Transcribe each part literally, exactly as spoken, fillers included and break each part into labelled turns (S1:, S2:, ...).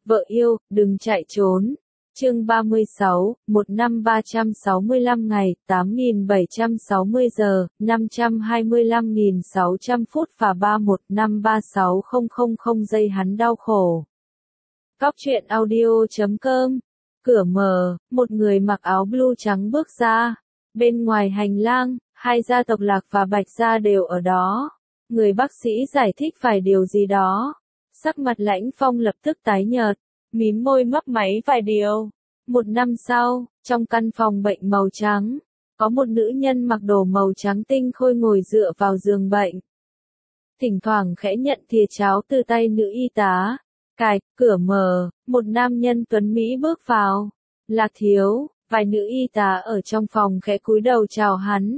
S1: Vợ yêu, đừng chạy trốn. Chương ba mươi sáu, một năm ba trăm sáu mươi lăm ngày, tám nghìn bảy trăm sáu mươi giờ, năm trăm hai mươi lăm nghìn sáu trăm phút và ba một năm ba sáu không không không giây hắn đau khổ. Cóc truyện audio chấm com. Cửa mở, một người mặc áo blue trắng bước ra. Bên ngoài hành lang, hai gia tộc Lạc và Bạch gia đều ở đó. Người bác sĩ giải thích vài điều gì đó. Sắc mặt Lãnh Phong lập tức tái nhợt, mím môi mấp máy vài điều. Một năm sau, trong căn phòng bệnh màu trắng, có một nữ nhân mặc đồ màu trắng tinh khôi ngồi dựa vào giường bệnh. Thỉnh thoảng khẽ nhận thìa cháo từ tay nữ y tá. Cài, cửa mở, một nam nhân tuấn Mỹ bước vào. Lạc thiếu, vài nữ y tá ở trong phòng khẽ cúi đầu chào hắn.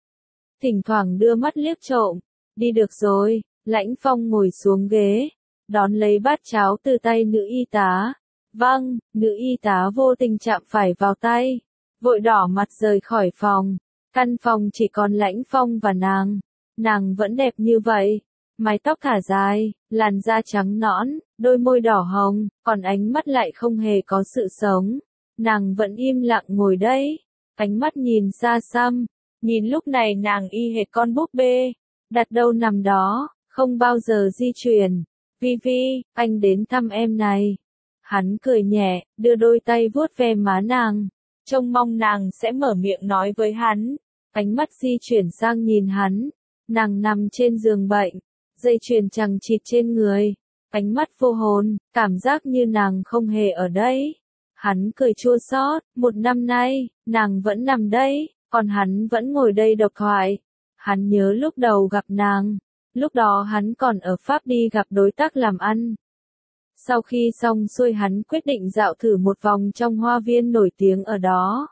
S1: Thỉnh thoảng đưa mắt liếc trộm. Đi được rồi, Lãnh Phong ngồi xuống ghế, đón lấy bát cháo từ tay nữ y tá. Vâng, nữ y tá vô tình chạm phải vào tay, vội đỏ mặt rời khỏi phòng. Căn phòng chỉ còn Lãnh Phong và nàng. Nàng vẫn đẹp như vậy, mái tóc thả dài, làn da trắng nõn, đôi môi đỏ hồng, còn ánh mắt lại không hề có sự sống. Nàng vẫn im lặng ngồi đấy, ánh mắt nhìn xa xăm, nhìn lúc này nàng y hệt con búp bê, đặt đâu nằm đó, không bao giờ di chuyển. Vi Vi, anh đến thăm em này. Hắn cười nhẹ, đưa đôi tay vuốt ve má nàng, trông mong nàng sẽ mở miệng nói với hắn. Ánh mắt di chuyển sang nhìn hắn, nàng nằm trên giường bệnh, dây chuyền chằng chịt trên người, ánh mắt vô hồn, cảm giác như nàng không hề ở đây. Hắn cười chua xót, một năm nay, nàng vẫn nằm đây, còn hắn vẫn ngồi đây độc thoại. Hắn nhớ lúc đầu gặp nàng, lúc đó hắn còn ở Pháp đi gặp đối tác làm ăn. Sau khi xong xuôi hắn quyết định dạo thử một vòng trong hoa viên nổi tiếng ở đó.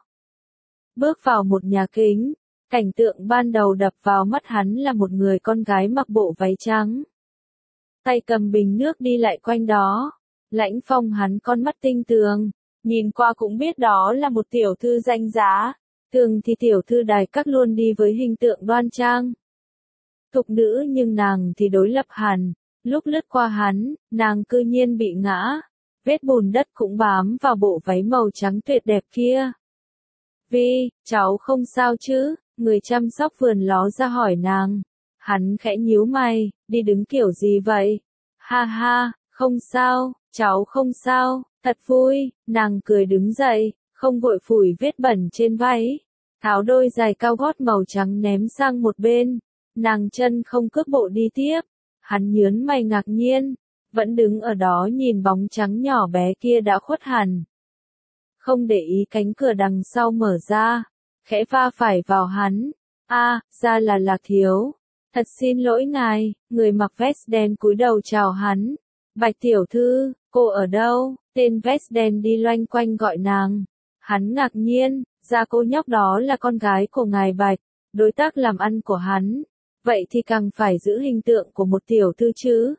S1: Bước vào một nhà kính, cảnh tượng ban đầu đập vào mắt hắn là một người con gái mặc bộ váy trắng. Tay cầm bình nước đi lại quanh đó. Lãnh Phong hắn con mắt tinh tường, nhìn qua cũng biết đó là một tiểu thư danh giá. Thường thì tiểu thư đài các luôn đi với hình tượng đoan trang, thục nữ, nhưng nàng thì đối lập hẳn. Lúc lướt qua hắn, nàng cư nhiên bị ngã. Vết bùn đất cũng bám vào bộ váy màu trắng tuyệt đẹp kia. Vi, cháu không sao chứ? Người chăm sóc vườn ló ra hỏi nàng. Hắn khẽ nhíu mày, đi đứng kiểu gì vậy? Ha ha, không sao, cháu không sao, thật vui. Nàng cười đứng dậy, không vội phủi vết bẩn trên váy. Tháo đôi giày cao gót màu trắng ném sang một bên. Nàng chân không cước bộ đi tiếp. Hắn nhớn mày ngạc nhiên, vẫn đứng ở đó nhìn bóng trắng nhỏ bé kia đã khuất hẳn. Không để ý cánh cửa đằng sau mở ra, khẽ va phải vào hắn. A, ra là Lạc thiếu. Thật xin lỗi ngài. Người mặc vest đen cúi đầu chào hắn. Bạch tiểu thư, cô ở đâu? Tên vest đen đi loanh quanh gọi nàng. Hắn ngạc nhiên, ra cô nhóc đó là con gái của ngài Bạch, đối tác làm ăn của hắn. Vậy thì càng phải giữ hình tượng của một tiểu thư chứ.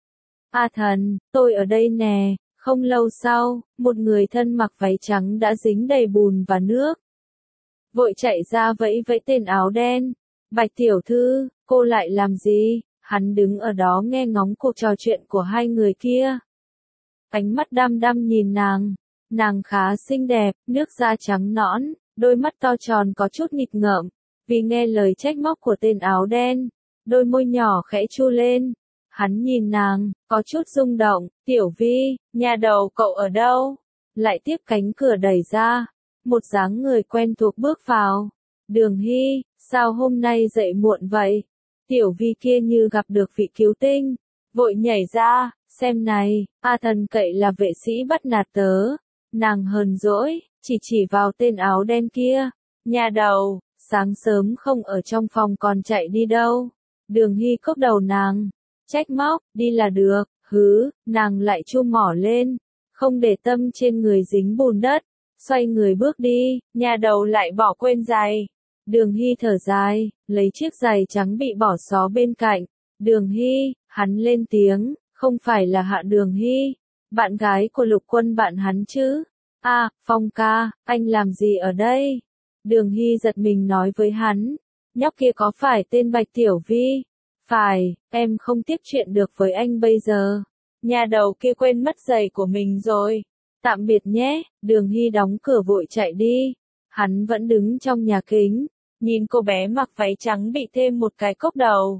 S1: A thần, tôi ở đây nè. Không lâu sau, một người thân mặc váy trắng đã dính đầy bùn và nước. Vội chạy ra vẫy vẫy tên áo đen. Bạch tiểu thư, cô lại làm gì? Hắn đứng ở đó nghe ngóng cuộc trò chuyện của hai người kia. Ánh mắt đăm đăm nhìn nàng. Nàng khá xinh đẹp, nước da trắng nõn, đôi mắt to tròn có chút nghịch ngợm. Vì nghe lời trách móc của tên áo đen, đôi môi nhỏ khẽ chu lên. Hắn nhìn nàng, có chút rung động. Tiểu Vi, nhà đầu cậu ở đâu? Lại tiếp cánh cửa đẩy ra. Một dáng người quen thuộc bước vào. Đường Hy, sao hôm nay dậy muộn vậy? Tiểu Vi kia như gặp được vị cứu tinh, vội nhảy ra, xem này, A thần cậy là vệ sĩ bắt nạt tớ. Nàng hờn dỗi, chỉ chỉ vào tên áo đen kia. Nhà đầu, sáng sớm không ở trong phòng còn chạy đi đâu? Đường Hy cốc đầu nàng, trách móc, đi là được. Hứ, nàng lại chu mỏ lên, không để tâm trên người dính bùn đất, xoay người bước đi. Nhà đầu lại bỏ quên giày. Đường Hy thở dài, lấy chiếc giày trắng bị bỏ xó bên cạnh. Đường Hy, hắn lên tiếng, không phải là Hạ Đường Hy, bạn gái của Lục Quân bạn hắn chứ? A, Phong ca, anh làm gì ở đây? Đường Hy giật mình nói với hắn, nhóc kia có phải tên Bạch Tiểu Vi? Phải, em không tiếp chuyện được với anh bây giờ.
S2: Nhà đầu kia quên mất giày của mình rồi.
S1: Tạm biệt nhé, Đường Hy đóng cửa vội chạy đi. Hắn vẫn đứng trong nhà kính,
S2: nhìn cô bé mặc váy trắng bị thêm một cái cốc đầu.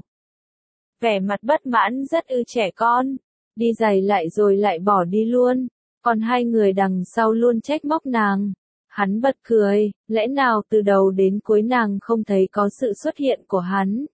S2: Vẻ mặt bất mãn rất ư trẻ con.
S1: Đi giày lại rồi lại bỏ đi luôn. Còn hai người đằng sau luôn trách móc nàng. Hắn bật cười, lẽ nào từ đầu đến cuối nàng không thấy có sự xuất hiện của hắn?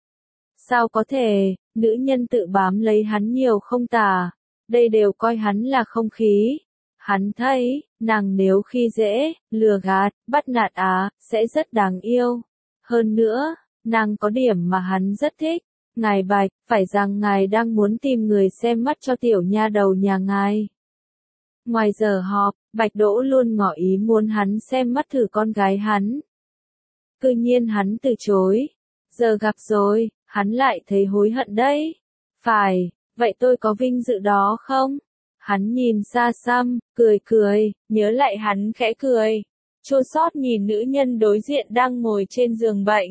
S1: Sao có thể, nữ nhân tự bám lấy hắn nhiều không tả, đây đều coi hắn là không khí. Hắn thấy, nàng nếu khi dễ, lừa gạt, bắt nạt á, sẽ rất đáng yêu. Hơn nữa, nàng có điểm mà hắn rất thích. Ngài Bạch, phải rằng ngài đang muốn tìm người xem mắt cho tiểu nha đầu nhà ngài. Ngoài giờ họp, Bạch Đỗ luôn ngỏ ý muốn hắn xem mắt thử con gái hắn. Cư nhiên hắn từ chối. Giờ gặp rồi, hắn lại thấy hối hận đấy. Phải, vậy tôi có vinh dự đó không? Hắn nhìn xa xăm, cười cười,
S2: nhớ lại hắn khẽ cười. Chua xót nhìn nữ nhân đối diện đang ngồi trên giường bệnh.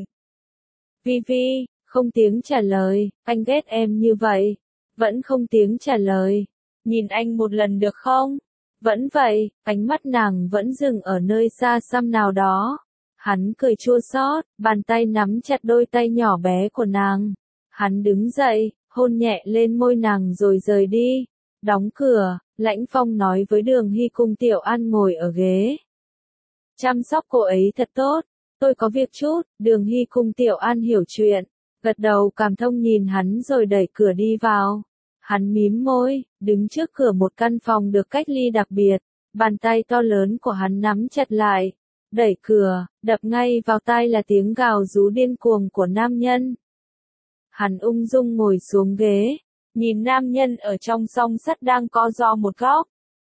S1: Vi Vi, không tiếng trả lời, anh ghét em như vậy. Vẫn không tiếng trả lời.
S2: Nhìn anh một lần được không?
S1: Vẫn vậy, ánh mắt nàng vẫn dừng ở nơi xa xăm nào đó. Hắn cười chua xót, bàn tay nắm chặt đôi tay nhỏ bé của nàng. Hắn đứng dậy, hôn nhẹ lên môi nàng rồi rời đi. Đóng cửa, Lãnh Phong nói với Đường Hy cùng Tiểu An ngồi ở ghế. Chăm sóc cô ấy thật tốt, tôi có việc chút. Đường Hy cùng Tiểu An hiểu chuyện, gật đầu cảm thông nhìn hắn rồi đẩy cửa đi vào. Hắn mím môi, đứng trước cửa một căn phòng được cách ly đặc biệt, bàn tay to lớn của hắn nắm chặt lại. Đẩy cửa, đập ngay vào tai là tiếng gào rú điên cuồng của nam nhân. Hắn ung dung ngồi xuống ghế,
S2: nhìn nam nhân ở trong song sắt đang co ro một góc.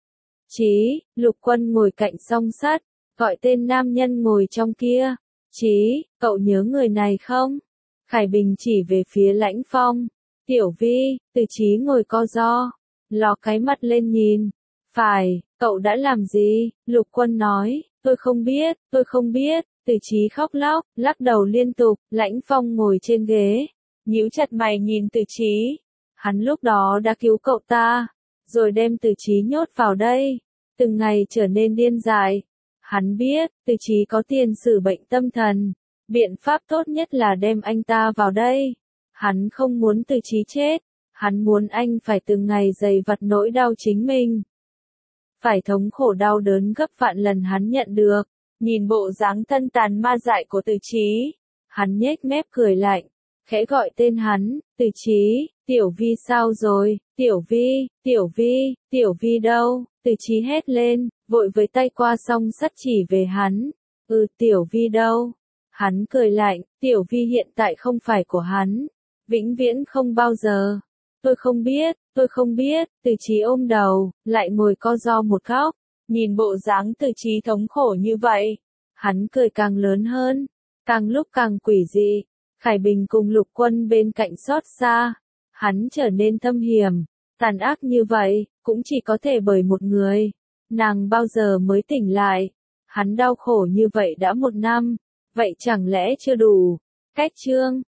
S1: Chí, Lục Quân ngồi cạnh song sắt, gọi tên nam nhân ngồi trong kia. Chí, cậu nhớ người này không? Khải Bình chỉ về phía Lãnh Phong. Tiểu Vi, Từ Chí ngồi co ro, ló cái mặt lên nhìn. Phải, cậu đã làm gì? Lục Quân nói, tôi không biết, tôi không biết. Từ Chí khóc lóc, lắc đầu liên tục. Lãnh Phong ngồi trên ghế,
S2: nhíu chặt mày nhìn Từ Chí.
S1: Hắn lúc đó đã cứu cậu ta, rồi đem Từ Chí nhốt vào đây. Từng ngày trở nên điên dại. Hắn biết, Từ Chí có tiền sử bệnh tâm thần. Biện pháp tốt nhất là đem anh ta vào đây. Hắn không muốn Từ Chí chết. Hắn muốn anh phải từng ngày dày vặt nỗi đau chính mình. Phải thống khổ đau đớn gấp vạn lần hắn nhận được.
S2: Nhìn bộ dáng thân tàn ma dại của Từ Chí,
S1: hắn nhếch mép cười lạnh, khẽ gọi tên hắn. Từ Chí, Tiểu Vi sao rồi? Tiểu Vi, Tiểu Vi, Tiểu Vi đâu? Từ Chí hét lên, vội với tay qua song sắt chỉ về hắn. Ừ, Tiểu Vi đâu? Hắn cười lạnh, Tiểu Vi hiện tại không phải của hắn. Vĩnh viễn không bao giờ. Tôi không biết, tôi không biết. Từ Chí ôm đầu, lại ngồi co ro một góc.
S2: Nhìn bộ dáng Từ Chí thống khổ như vậy,
S1: hắn cười càng lớn hơn, càng lúc càng quỷ dị. Khải Bình cùng Lục Quân bên cạnh xót xa. Hắn trở nên thâm hiểm, tàn ác như vậy, cũng chỉ có thể bởi một người. Nàng bao giờ mới tỉnh lại? Hắn đau khổ như vậy đã một năm, vậy chẳng lẽ chưa đủ? Cách chương